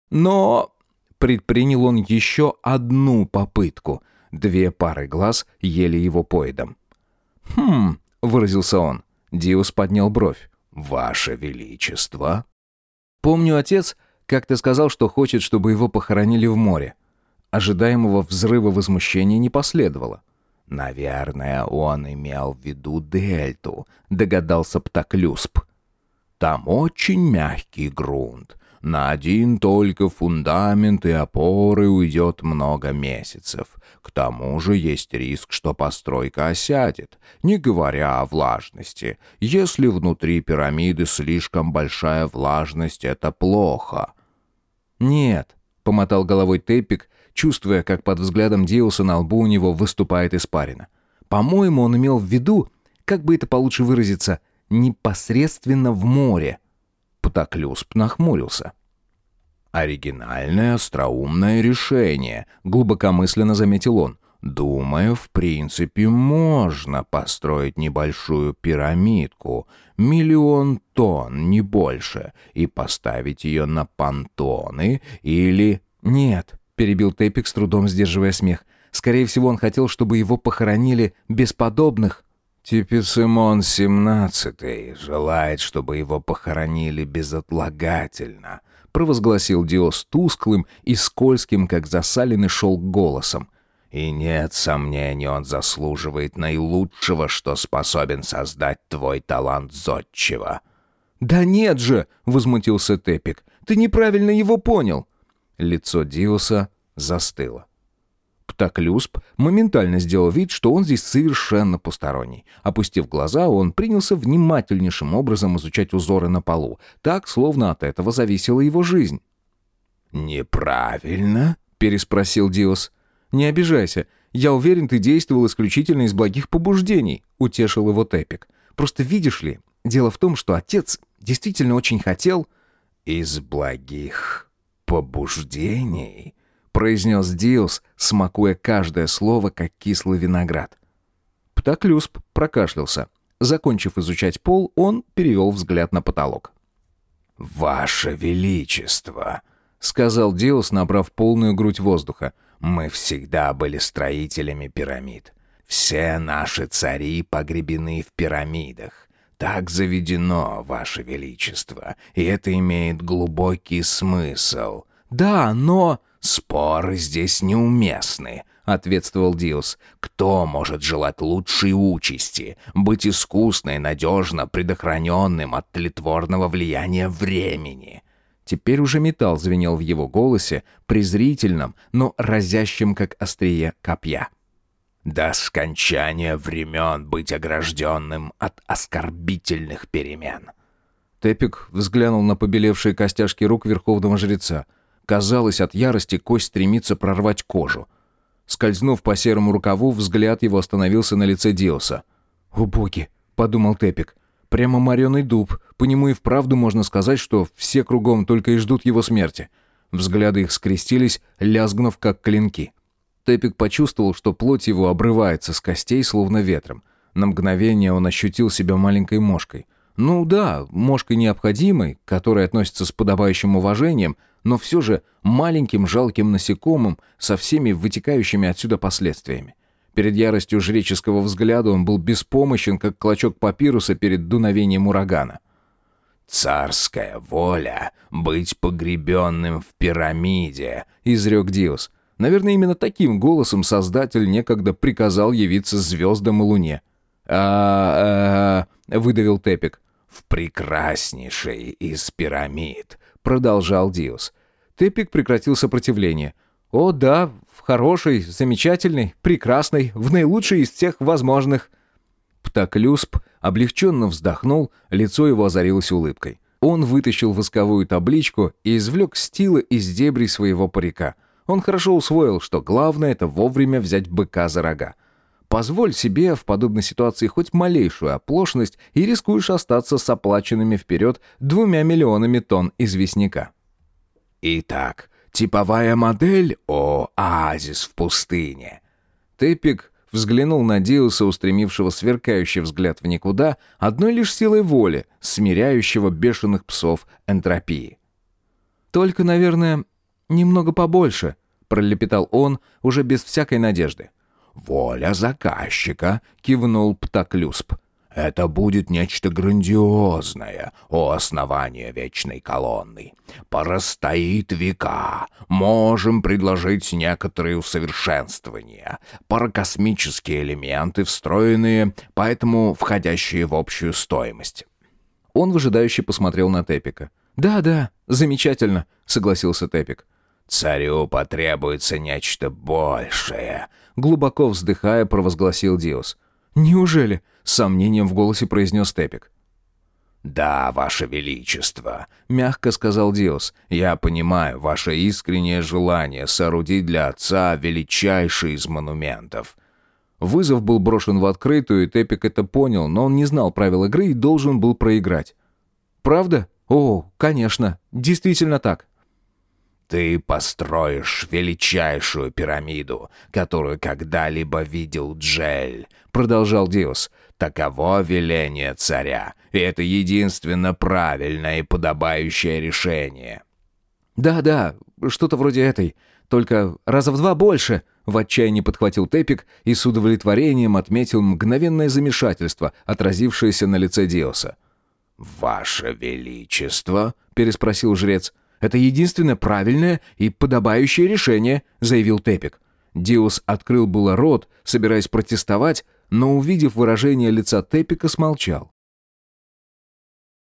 Но предпринял он еще одну попытку. 2 пары глаз ели его поедом. «Хм», — выразился он. Диос поднял бровь. «Ваше Величество». «Помню, отец как-то сказал, что хочет, чтобы его похоронили в море». Ожидаемого взрыва возмущения не последовало. «Наверное, он имел в виду дельту», — догадался Птоклюсп. «Там очень мягкий грунт. На один только фундамент и опоры уйдет много месяцев. К тому же есть риск, что постройка осядет, не говоря о влажности. Если внутри пирамиды слишком большая влажность, это плохо». «Нет», — помотал головой Тепик, чувствуя, как под взглядом Диоса на лбу у него выступает испарина. «По-моему, он имел в виду, как бы это получше выразиться, непосредственно в море». Птоклюсп нахмурился. «Оригинальное, остроумное решение», — глубокомысленно заметил он. «Думаю, в принципе, можно построить небольшую пирамидку, 1 000 000 тонн, не больше, и поставить ее на понтоны или...» «Нет», — перебил Тепик, с трудом сдерживая смех. «Скорее всего, он хотел, чтобы его похоронили без подобных». «Типицимон XVII желает, чтобы его похоронили безотлагательно», — провозгласил Диос тусклым и скользким, как засаленный шелк, голосом. «И нет сомнений, он заслуживает наилучшего, что способен создать твой талант зодчего». «Да нет же!» — возмутился Тепик. «Ты неправильно его понял!» Лицо Диоса застыло. Птоклюсп моментально сделал вид, что он здесь совершенно посторонний. Опустив глаза, он принялся внимательнейшим образом изучать узоры на полу, так, словно от этого зависела его жизнь. «Неправильно?» — переспросил Диос. «Не обижайся. Я уверен, ты действовал исключительно из благих побуждений», — утешил его Тепик. «Просто видишь ли, дело в том, что отец действительно очень хотел...» «Из благих побуждений?» — произнес Диос, смакуя каждое слово, как кислый виноград. Птоклюсп прокашлялся. Закончив изучать пол, он перевел взгляд на потолок. «Ваше Величество!» — сказал Диос, набрав полную грудь воздуха. «Мы всегда были строителями пирамид. Все наши цари погребены в пирамидах. Так заведено, Ваше Величество, и это имеет глубокий смысл». «Да, но...» «Споры здесь неуместны», — ответствовал Диос. «Кто может желать лучшей участи, быть искусно и надежно предохраненным от тлетворного влияния времени?» Теперь уже металл звенел в его голосе, презрительном, но разящем, как острие копья. «До скончания времен быть огражденным от оскорбительных перемен». Тепик взглянул на побелевшие костяшки рук верховного жреца. Казалось, от ярости кость стремится прорвать кожу. Скользнув по серому рукаву, взгляд его остановился на лице Диоса. «О боги!» — подумал Тепик. «Прямо мореный дуб. По нему и вправду можно сказать, что все кругом только и ждут его смерти». Взгляды их скрестились, лязгнув как клинки. Тепик почувствовал, что плоть его обрывается с костей, словно ветром. На мгновение он ощутил себя маленькой мошкой. Ну да, мошкой необходимой, к которой относится с подобающим уважением, но все же маленьким жалким насекомым со всеми вытекающими отсюда последствиями. Перед яростью жреческого взгляда он был беспомощен, как клочок папируса перед дуновением урагана. «Царская воля — быть погребенным в пирамиде», — изрек Диос. Наверное, именно таким голосом Создатель некогда приказал явиться звездам и луне. Выдавил Тепик. «В прекраснейшей из пирамид», — продолжал Диос. Тепик прекратил сопротивление. «О да, в хорошей, замечательной, прекрасной, в наилучшей из всех возможных». Птоклюсп облегченно вздохнул, лицо его озарилось улыбкой. Он вытащил восковую табличку и извлек стила из дебрей своего парика. Он хорошо усвоил, что главное — это вовремя взять быка за рога. Позволь себе в подобной ситуации хоть малейшую оплошность, и рискуешь остаться с оплаченными вперед 2 миллионами тонн известняка. «Итак, типовая модель — оазис в пустыне». Тепик взглянул на Диоса, устремившего сверкающий взгляд в никуда, одной лишь силой воли, смиряющего бешеных псов энтропии. «Только, наверное, «Немного побольше», — пролепетал он, уже без всякой надежды. «Воля заказчика», — кивнул Птоклюсп. «Это будет нечто грандиозное, о основание вечной колонны. Простоит века. Можем предложить некоторые усовершенствования. Паракосмические элементы, встроенные, поэтому входящие в общую стоимость». Он выжидающе посмотрел на Тепика. «Да, замечательно», — согласился Тепик. «Царю потребуется нечто большее», — глубоко вздыхая, провозгласил Диос. «Неужели?» — с сомнением в голосе произнес Тепик. «Да, ваше величество», — мягко сказал Диос, — «я понимаю ваше искреннее желание соорудить для отца величайший из монументов». Вызов был брошен в открытую, и Тепик это понял, но он не знал правил игры и должен был проиграть. «Правда? О, конечно, действительно так». «Ты построишь величайшую пирамиду, которую когда-либо видел Джель», — продолжал Диос. «Таково веление царя, и это единственно правильное и подобающее решение». «Да, что-то вроде этой, только раза в 2 больше», — в отчаянии подхватил Тепик и с удовлетворением отметил мгновенное замешательство, отразившееся на лице Диоса. «Ваше величество?» — переспросил жрец. «Это единственное правильное и подобающее решение», — заявил Тепик. Диос открыл было рот, собираясь протестовать, но, увидев выражение лица Тепика, смолчал.